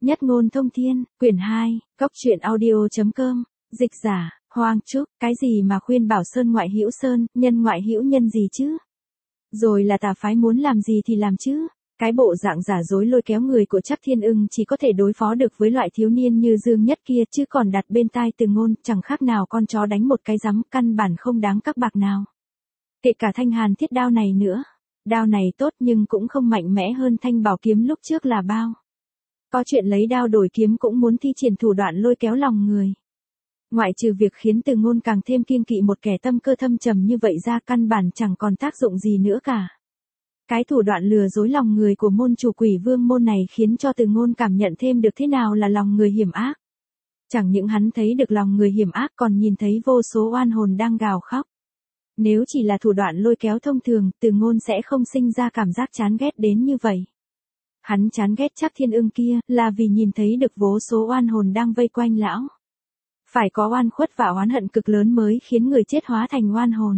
Nhất ngôn thông thiên, quyển 2, Cốc truyện audio.com, dịch giả, Hoang Trúc, cái gì mà khuyên bảo sơn ngoại hữu sơn, nhân ngoại hữu nhân gì chứ? Rồi là tà phái muốn làm gì thì làm chứ? Cái bộ dạng giả dối lôi kéo người của Trác Thiên Ưng chỉ có thể đối phó được với loại thiếu niên như Dương Nhất kia, chứ còn đặt bên tai Từ Ngôn, chẳng khác nào con chó đánh một cái rắm, căn bản không đáng các bạc nào. Kể cả thanh hàn thiết đao này nữa. Đao này tốt nhưng cũng không mạnh mẽ hơn thanh bảo kiếm lúc trước là bao. Có chuyện lấy đao đổi kiếm cũng muốn thi triển thủ đoạn lôi kéo lòng người. Ngoại trừ việc khiến Từ Ngôn càng thêm kiêng kỵ một kẻ tâm cơ thâm trầm như vậy ra, căn bản chẳng còn tác dụng gì nữa cả. Cái thủ đoạn lừa dối lòng người của môn chủ Quỷ Vương môn này khiến cho Từ Ngôn cảm nhận thêm được thế nào là lòng người hiểm ác. Chẳng những hắn thấy được lòng người hiểm ác, còn nhìn thấy vô số oan hồn đang gào khóc. Nếu chỉ là thủ đoạn lôi kéo thông thường, Từ Ngôn sẽ không sinh ra cảm giác chán ghét đến như vậy. Hắn chán ghét Trác Thiên Ưng kia, là vì nhìn thấy được vô số oan hồn đang vây quanh lão. Phải có oan khuất và oán hận cực lớn mới khiến người chết hóa thành oan hồn.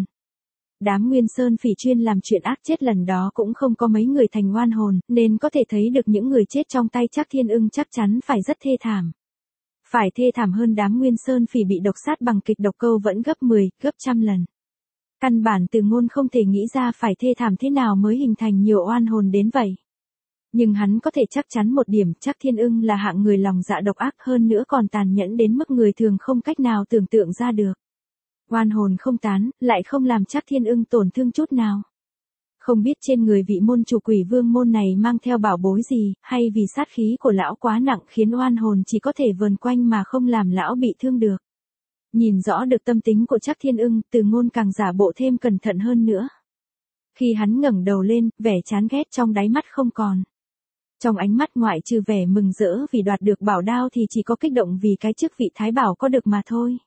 Đám Nguyên Sơn Phỉ chuyên làm chuyện ác chết lần đó cũng không có mấy người thành oan hồn, nên có thể thấy được những người chết trong tay Trác Thiên Ưng chắc chắn phải rất thê thảm. Phải thê thảm hơn đám Nguyên Sơn Phỉ bị độc sát bằng kịch độc câu vẫn gấp 10, gấp trăm lần. Căn bản Từ Ngôn không thể nghĩ ra phải thê thảm thế nào mới hình thành nhiều oan hồn đến vậy. Nhưng hắn có thể chắc chắn một điểm, Trác Thiên Ưng là hạng người lòng dạ độc ác, hơn nữa còn tàn nhẫn đến mức người thường không cách nào tưởng tượng ra được. Oan hồn không tán, lại không làm Trác Thiên Ưng tổn thương chút nào. Không biết trên người vị môn chủ Quỷ Vương môn này mang theo bảo bối gì, hay vì sát khí của lão quá nặng khiến oan hồn chỉ có thể vờn quanh mà không làm lão bị thương được. Nhìn rõ được tâm tính của Trác Thiên Ưng, Từ Ngôn càng giả bộ thêm cẩn thận hơn nữa. Khi hắn ngẩng đầu lên, vẻ chán ghét trong đáy mắt không còn. Trong ánh mắt ngoại trừ vẻ mừng rỡ vì đoạt được bảo đao thì chỉ có kích động vì cái chức vị thái bảo có được mà thôi.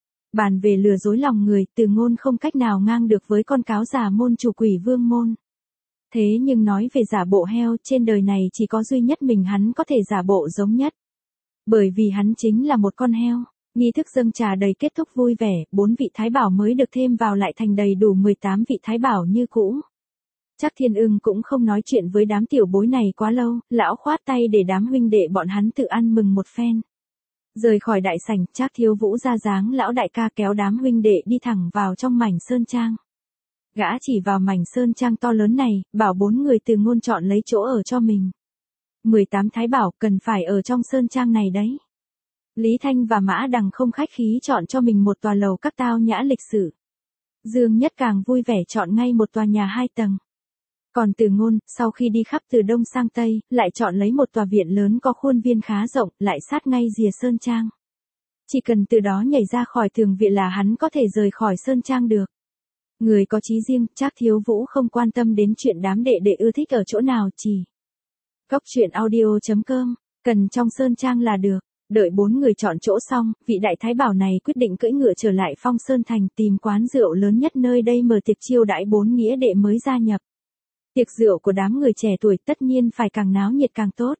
Bàn về lừa dối lòng người, Từ Ngôn không cách nào ngang được với con cáo già môn chủ Quỷ Vương môn. Thế nhưng nói về giả bộ heo, trên đời này chỉ có duy nhất mình hắn có thể giả bộ giống nhất. Bởi vì hắn chính là một con heo. Nghi thức dâng trà đầy kết thúc vui vẻ, 4 vị thái bảo mới được thêm vào lại thành đầy đủ 18 vị thái bảo như cũ. Trác Thiên Ưng cũng không nói chuyện với đám tiểu bối này quá lâu, lão khoát tay để đám huynh đệ bọn hắn tự ăn mừng một phen. Rời khỏi đại sảnh, Trác Thiếu Vũ ra dáng lão đại ca kéo đám huynh đệ đi thẳng vào trong mảnh sơn trang. Gã chỉ vào mảnh sơn trang to lớn này, bảo 4 người Từ Ngôn chọn lấy chỗ ở cho mình. 18 thái bảo cần phải ở trong sơn trang này đấy. Lý Thanh và Mã Đằng không khách khí chọn cho mình một tòa lầu các tao nhã lịch sự. Dương Nhất càng vui vẻ chọn ngay một tòa nhà 2 tầng. Còn Từ Ngôn, sau khi đi khắp từ đông sang tây, lại chọn lấy một tòa viện lớn có khuôn viên khá rộng, lại sát ngay rìa sơn trang. Chỉ cần từ đó nhảy ra khỏi tường viện là hắn có thể rời khỏi sơn trang được. Người có chí riêng, Trác Thiếu Vũ không quan tâm đến chuyện đám đệ đệ ưa thích ở chỗ nào, chỉ Cốc truyện audio.com, cần trong sơn trang là được. Đợi 4 người chọn chỗ xong, vị đại thái bảo này quyết định cưỡi ngựa trở lại Phong Sơn Thành tìm quán rượu lớn nhất nơi đây mở tiệc chiêu đãi 4 nghĩa đệ mới gia nhập. Tiệc rượu của đám người trẻ tuổi tất nhiên phải càng náo nhiệt càng tốt.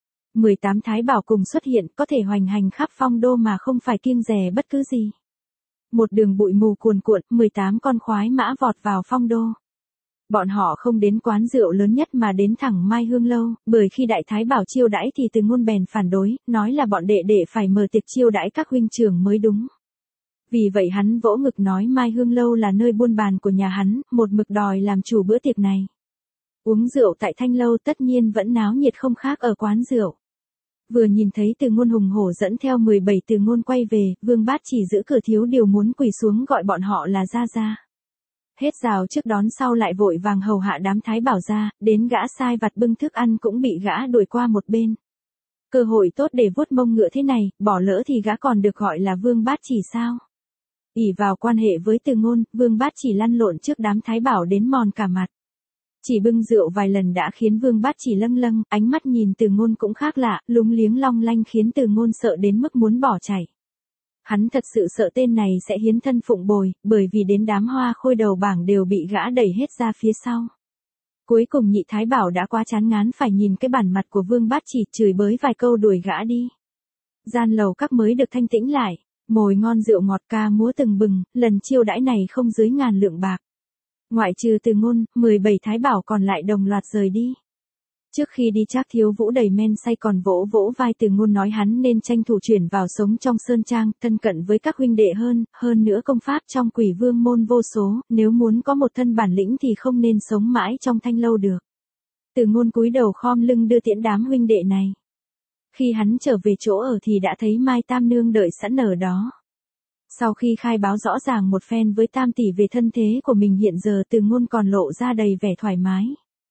18 thái bảo cùng xuất hiện, có thể hoành hành khắp phong đô mà không phải kiêng dè bất cứ gì. Một đường bụi mù cuồn cuộn, 18 con khoái mã vọt vào phong đô. Bọn họ không đến quán rượu lớn nhất mà đến thẳng Mai Hương Lâu, bởi khi đại thái bảo chiêu đãi thì Từ Ngôn bèn phản đối, nói là bọn đệ đệ phải mở tiệc chiêu đãi các huynh trưởng mới đúng. Vì vậy hắn vỗ ngực nói Mai Hương Lâu là nơi buôn bàn của nhà hắn, một mực đòi làm chủ bữa tiệc này. Uống rượu tại Thanh Lâu tất nhiên vẫn náo nhiệt không khác ở quán rượu. Vừa nhìn thấy Từ Ngôn hùng hổ dẫn theo 17 Từ Ngôn quay về, Vương Bát Chỉ giữ cửa thiếu điều muốn quỳ xuống gọi bọn họ là gia gia. Hết rào trước đón sau lại vội vàng hầu hạ đám thái bảo ra, đến gã sai vặt bưng thức ăn cũng bị gã đuổi qua một bên. Cơ hội tốt để vuốt mông ngựa thế này, bỏ lỡ thì gã còn được gọi là Vương Bát Chỉ sao? Ỷ vào quan hệ với Từ Ngôn, Vương Bát Chỉ lăn lộn trước đám thái bảo đến mòn cả mặt. Chỉ bưng rượu vài lần đã khiến Vương Bát Chỉ lâng lâng, ánh mắt nhìn Từ Ngôn cũng khác lạ, lúng liếng long lanh khiến Từ Ngôn sợ đến mức muốn bỏ chạy. Hắn thật sự sợ tên này sẽ hiến thân phụng bồi, bởi vì đến đám hoa khôi đầu bảng đều bị gã đẩy hết ra phía sau. Cuối cùng nhị thái bảo đã quá chán ngán phải nhìn cái bản mặt của Vương Bát Chỉ, chửi bới vài câu đuổi gã đi. Gian lầu các mới được thanh tĩnh lại, mồi ngon rượu ngọt ca múa từng bừng, lần chiêu đãi này không dưới 1000 lượng bạc. Ngoại trừ Từ Ngôn, 17 thái bảo còn lại đồng loạt rời đi. Trước khi đi Trác Thiếu Vũ đầy men say còn vỗ vỗ vai Từ Ngôn nói hắn nên tranh thủ chuyển vào sống trong sơn trang, thân cận với các huynh đệ hơn nữa công pháp trong Quỷ Vương môn vô số, nếu muốn có một thân bản lĩnh thì không nên sống mãi trong thanh lâu được. Từ Ngôn cúi đầu khom lưng đưa tiễn đám huynh đệ này. Khi hắn trở về chỗ ở thì đã thấy Mai Tam Nương đợi sẵn ở đó. Sau khi khai báo rõ ràng một phen với Tam tỷ về thân thế của mình hiện giờ, Từ Ngôn còn lộ ra đầy vẻ thoải mái.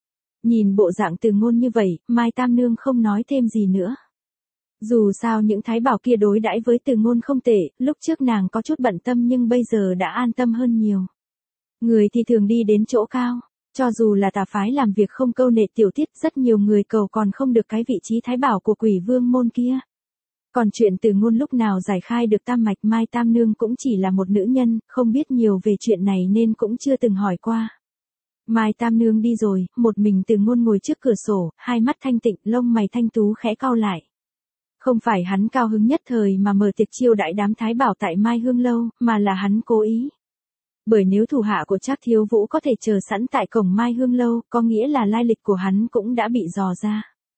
Nhìn bộ dạng Từ Ngôn như vậy, Mai Tam Nương không nói thêm gì nữa. Dù sao những thái bảo kia đối đãi với Từ Ngôn không tệ, lúc trước nàng có chút bận tâm nhưng bây giờ đã an tâm hơn nhiều. Người thì thường đi đến chỗ cao, cho dù là tà phái làm việc không câu nệ tiểu tiết, rất nhiều người cầu còn không được cái vị trí thái bảo của Quỷ Vương môn kia. Còn chuyện Từ Ngôn lúc nào giải khai được tam mạch, Mai Tam Nương cũng chỉ là một nữ nhân, không biết nhiều về chuyện này nên cũng chưa từng hỏi qua. Mai Tam Nương đi rồi, một mình Từ Ngôn ngồi trước cửa sổ, hai mắt thanh tịnh, lông mày thanh tú khẽ cau lại. Không phải hắn cao hứng nhất thời mà mở tiệc chiêu đãi đám thái bảo tại Mai Hương Lâu, mà là hắn cố ý. Bởi nếu thủ hạ của Trác Thiếu Vũ có thể chờ sẵn tại cổng Mai Hương Lâu, có nghĩa là lai lịch của hắn cũng đã bị dò ra.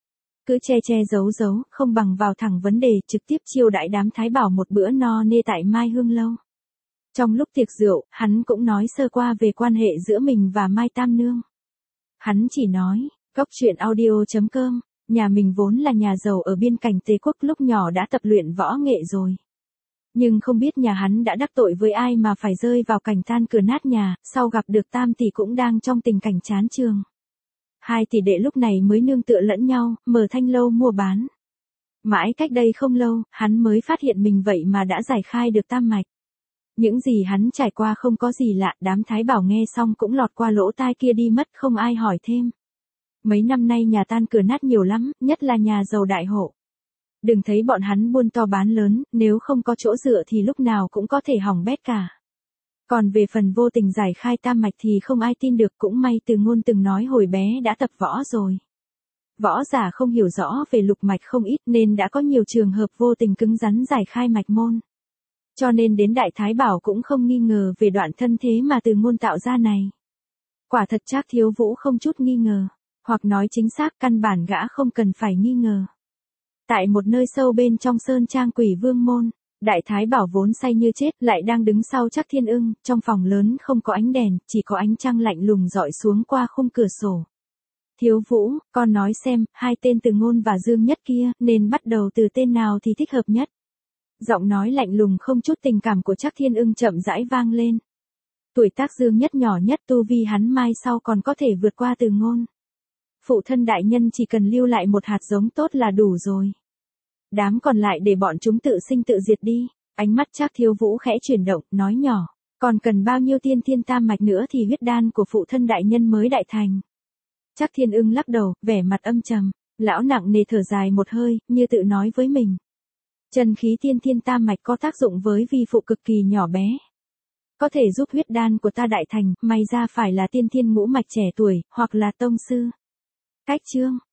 Cứ che che giấu giấu, không bằng vào thẳng vấn đề, trực tiếp chiêu đãi đám thái bảo một bữa no nê tại Mai Hương Lâu. Trong lúc tiệc rượu, hắn cũng nói sơ qua về quan hệ giữa mình và Mai Tam Nương. Hắn chỉ nói, Góc Truyện Audio.com, nhà mình vốn là nhà giàu ở biên cảnh Tề Quốc, lúc nhỏ đã tập luyện võ nghệ rồi. Nhưng không biết nhà hắn đã đắc tội với ai mà phải rơi vào cảnh tan cửa nát nhà, sau gặp được Tam tỷ cũng đang trong tình cảnh chán trường. Hai tỷ đệ lúc này mới nương tựa lẫn nhau, mở thanh lâu mua bán. Mãi cách đây không lâu, hắn mới phát hiện mình vậy mà đã giải khai được tam mạch. Những gì hắn trải qua không có gì lạ, đám thái bảo nghe xong cũng lọt qua lỗ tai kia đi mất, không ai hỏi thêm. Mấy năm nay nhà tan cửa nát nhiều lắm, nhất là nhà giàu đại hộ. Đừng thấy bọn hắn buôn to bán lớn, nếu không có chỗ dựa thì lúc nào cũng có thể hỏng bét cả. Còn về phần vô tình giải khai tam mạch thì không ai tin được, cũng may Từ Ngôn từng nói hồi bé đã tập võ rồi. Võ giả không hiểu rõ về lục mạch không ít nên đã có nhiều trường hợp vô tình cứng rắn giải khai mạch môn. Cho nên đến Đại Thái Bảo cũng không nghi ngờ về đoạn thân thế mà Từ Ngôn tạo ra này. Quả thật Trác Thiếu Vũ không chút nghi ngờ, hoặc nói chính xác căn bản gã không cần phải nghi ngờ. Tại một nơi sâu bên trong sơn trang Quỷ Vương môn, Đại Thái Bảo vốn say như chết lại đang đứng sau Trác Thiên Ưng, trong phòng lớn không có ánh đèn, chỉ có ánh trăng lạnh lùng rọi xuống qua khung cửa sổ. Thiếu Vũ, con nói xem, hai tên Từ Ngôn và Dương Nhất kia, nên bắt đầu từ tên nào thì thích hợp nhất? Giọng nói lạnh lùng không chút tình cảm của Trác Thiên Ưng chậm rãi vang lên. Tuổi tác Dương Nhất nhỏ nhất, tu vi hắn mai sau còn có thể vượt qua Từ Ngôn. Phụ thân đại nhân chỉ cần lưu lại một hạt giống tốt là đủ rồi. Đám còn lại để bọn chúng tự sinh tự diệt đi. Ánh mắt Trác Thiếu Vũ khẽ chuyển động, nói nhỏ, còn cần bao nhiêu tiên thiên tam mạch nữa thì huyết đan của phụ thân đại nhân mới đại thành. Trác Thiên Ưng lắc đầu, vẻ mặt âm trầm, lão nặng nề thở dài một hơi, như tự nói với mình. Chân khí tiên thiên tam mạch có tác dụng với vi phụ cực kỳ nhỏ bé. Có thể giúp huyết đan của ta đại thành, may ra phải là tiên thiên ngũ mạch trẻ tuổi, hoặc là tông sư. Cách chương